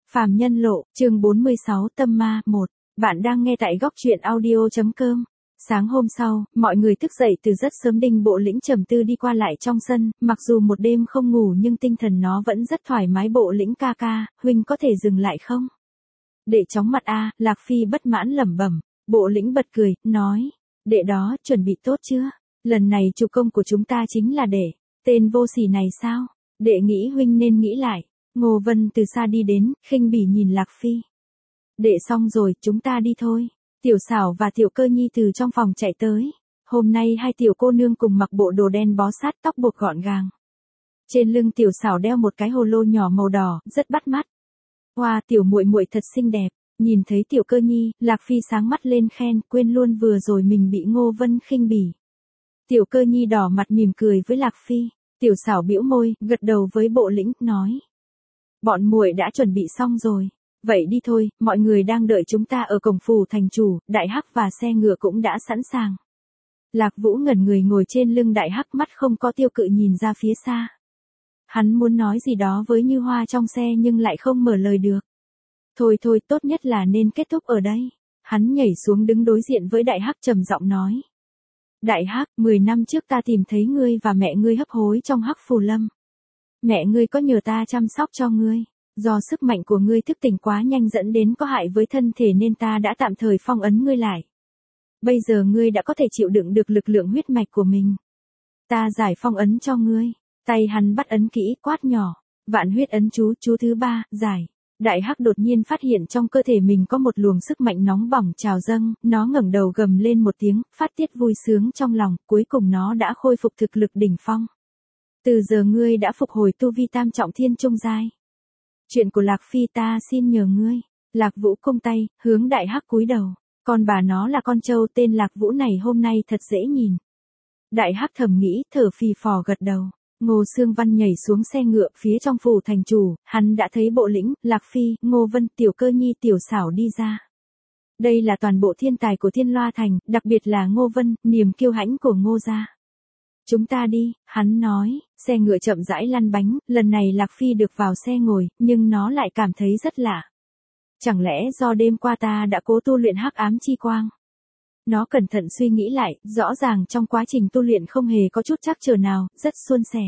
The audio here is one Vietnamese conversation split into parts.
Phàm Nhân Lộ, chương 46 Tâm Ma 1. Bạn đang nghe tại góc truyện audio.com. Sáng hôm sau, mọi người thức dậy từ rất sớm. Đinh Bộ Lĩnh trầm tư đi qua lại trong sân, mặc dù một đêm không ngủ nhưng tinh thần nó vẫn rất thoải mái. Bộ Lĩnh ca ca, huynh có thể dừng lại không? Đệ chóng mặt a, Lạc Phi bất mãn lẩm bẩm. Bộ Lĩnh bật cười, nói, đệ đó, chuẩn bị tốt chưa? Lần này chủ công của chúng ta chính là đệ, tên vô sỉ này sao? Đệ nghĩ huynh nên nghĩ lại. Ngô Vân từ xa đi đến, khinh bỉ nhìn Lạc Phi. Đệ xong rồi, chúng ta đi thôi. Tiểu Xảo và Tiểu Cơ Nhi từ trong phòng chạy tới. Hôm nay hai tiểu cô nương cùng mặc bộ đồ đen bó sát, tóc buộc gọn gàng. Trên lưng Tiểu Xảo đeo một cái hồ lô nhỏ màu đỏ, rất bắt mắt. Hoa, tiểu muội muội thật xinh đẹp. Nhìn thấy Tiểu Cơ Nhi, Lạc Phi sáng mắt lên khen, quên luôn vừa rồi mình bị Ngô Vân khinh bỉ. Tiểu Cơ Nhi đỏ mặt mỉm cười với Lạc Phi. Tiểu Xảo bĩu môi, gật đầu với Bộ Lĩnh, nói: bọn muội đã chuẩn bị xong rồi. Vậy đi thôi, mọi người đang đợi chúng ta ở cổng phủ thành chủ, Đại Hắc và xe ngựa cũng đã sẵn sàng. Lạc Vũ ngẩn người ngồi trên lưng Đại Hắc, mắt không có tiêu cự nhìn ra phía xa. Hắn muốn nói gì đó với Như Hoa trong xe nhưng lại không mở lời được. Thôi thôi, tốt nhất là nên kết thúc ở đây. Hắn nhảy xuống đứng đối diện với Đại Hắc trầm giọng nói: Đại Hắc, 10 năm trước ta tìm thấy ngươi và mẹ ngươi hấp hối trong Hắc Phù Lâm. Mẹ ngươi có nhờ ta chăm sóc cho ngươi, do sức mạnh của ngươi thức tỉnh quá nhanh dẫn đến có hại với thân thể nên ta đã tạm thời phong ấn ngươi lại. Bây giờ ngươi đã có thể chịu đựng được lực lượng huyết mạch của mình. Ta giải phong ấn cho ngươi. Tay hắn bắt ấn kỹ, quát nhỏ: Vạn huyết ấn chú thứ 3, giải. Đại Hắc đột nhiên phát hiện trong cơ thể mình có một luồng sức mạnh nóng bỏng trào dâng, nó ngẩng đầu gầm lên một tiếng, phát tiết vui sướng trong lòng, cuối cùng nó đã khôi phục thực lực đỉnh phong. Từ giờ ngươi đã phục hồi tu vi tam trọng thiên trung giai. Chuyện của Lạc Phi ta xin nhờ ngươi. Lạc Vũ cung tay, hướng Đại Hắc cúi đầu. Con bà nó là con trâu tên Lạc Vũ này hôm nay thật dễ nhìn. Đại Hắc thầm nghĩ, thở phì phò gật đầu. Ngô Sương Văn nhảy xuống xe ngựa phía trong phủ thành chủ, hắn đã thấy Bộ Lĩnh, Lạc Phi, Ngô Vân, Tiểu Cơ Nhi, Tiểu Xảo đi ra. Đây là toàn bộ thiên tài của Thiên Loa Thành, đặc biệt là Ngô Vân, niềm kiêu hãnh của Ngô gia. Chúng ta đi, hắn nói, xe ngựa chậm rãi lăn bánh, lần này Lạc Phi được vào xe ngồi, nhưng nó lại cảm thấy rất lạ. Chẳng lẽ do đêm qua ta đã cố tu luyện hắc ám chi quang? Nó cẩn thận suy nghĩ lại, rõ ràng trong quá trình tu luyện không hề có chút trắc trở nào, rất suôn sẻ.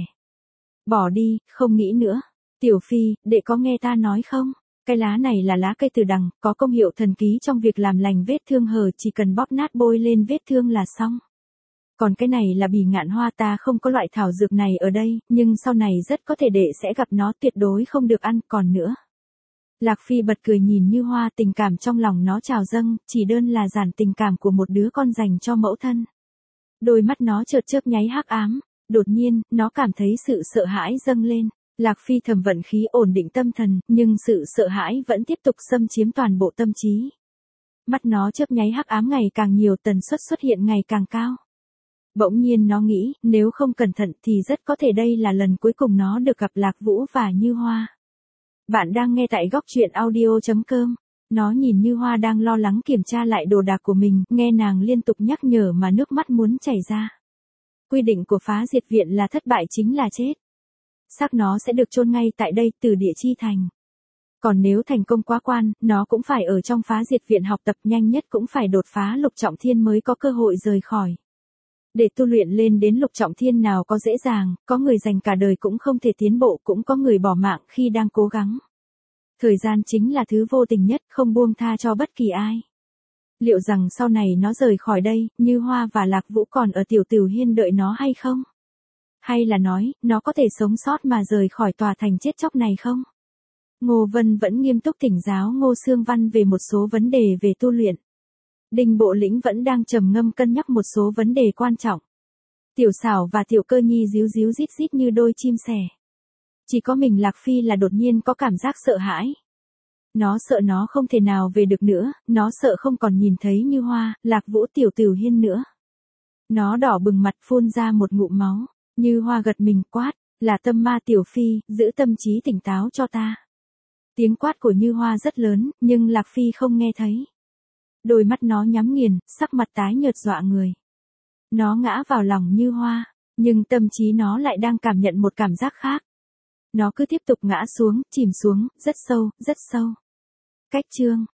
Bỏ đi, không nghĩ nữa. Tiểu Phi, đệ có nghe ta nói không? Cái lá này là lá cây từ đằng, có công hiệu thần ký trong việc làm lành vết thương hở, chỉ cần bóp nát bôi lên vết thương là xong. Còn cái này là bỉ ngạn hoa, ta không có loại thảo dược này ở đây, nhưng sau này rất có thể đệ sẽ gặp nó, tuyệt đối không được ăn. Còn nữa. Lạc Phi bật cười nhìn Như Hoa, tình cảm trong lòng nó trào dâng, chỉ đơn là giản tình cảm của một đứa con dành cho mẫu thân. Đôi mắt nó chợt chớp nháy hắc ám, đột nhiên, nó cảm thấy sự sợ hãi dâng lên. Lạc Phi thầm vận khí ổn định tâm thần, nhưng sự sợ hãi vẫn tiếp tục xâm chiếm toàn bộ tâm trí. Mắt nó chớp nháy hắc ám ngày càng nhiều, tần suất xuất hiện ngày càng cao. Bỗng nhiên nó nghĩ, nếu không cẩn thận thì rất có thể đây là lần cuối cùng nó được gặp Lạc Vũ và Như Hoa. Bạn đang nghe tại góc truyện audio.com. Nó nhìn Như Hoa đang lo lắng kiểm tra lại đồ đạc của mình, nghe nàng liên tục nhắc nhở mà nước mắt muốn chảy ra. Quy định của phá diệt viện là thất bại chính là chết. Xác nó sẽ được chôn ngay tại đây, từ địa chi thành. Còn nếu thành công quá quan, nó cũng phải ở trong phá diệt viện học tập, nhanh nhất cũng phải đột phá lục trọng thiên mới có cơ hội rời khỏi. Để tu luyện lên đến lục trọng thiên nào có dễ dàng, có người dành cả đời cũng không thể tiến bộ, cũng có người bỏ mạng khi đang cố gắng. Thời gian chính là thứ vô tình nhất, không buông tha cho bất kỳ ai. Liệu rằng sau này nó rời khỏi đây, Như Hoa và Lạc Vũ còn ở Tiểu Tửu Hiên đợi nó hay không? Hay là nói, nó có thể sống sót mà rời khỏi tòa thành chết chóc này không? Ngô Vân vẫn nghiêm túc thỉnh giáo Ngô Sương Văn về một số vấn đề về tu luyện. Đinh Bộ Lĩnh vẫn đang trầm ngâm cân nhắc một số vấn đề quan trọng. Tiểu Xảo và Tiểu Cơ Nhi ríu ríu rít rít như đôi chim sẻ. Chỉ có mình Lạc Phi là đột nhiên có cảm giác sợ hãi. Nó sợ nó không thể nào về được nữa, nó sợ không còn nhìn thấy Như Hoa, Lạc Vũ, Tiểu Tửu Hiên nữa. Nó đỏ bừng mặt phun ra một ngụm máu. Như Hoa gật mình quát, là tâm ma. Tiểu Phi, giữ tâm trí tỉnh táo cho ta. Tiếng quát của Như Hoa rất lớn, nhưng Lạc Phi không nghe thấy. Đôi mắt nó nhắm nghiền, sắc mặt tái nhợt dọa người. Nó ngã vào lòng Như Hoa, nhưng tâm trí nó lại đang cảm nhận một cảm giác khác. Nó cứ tiếp tục ngã xuống, chìm xuống, rất sâu, rất sâu. Cách chương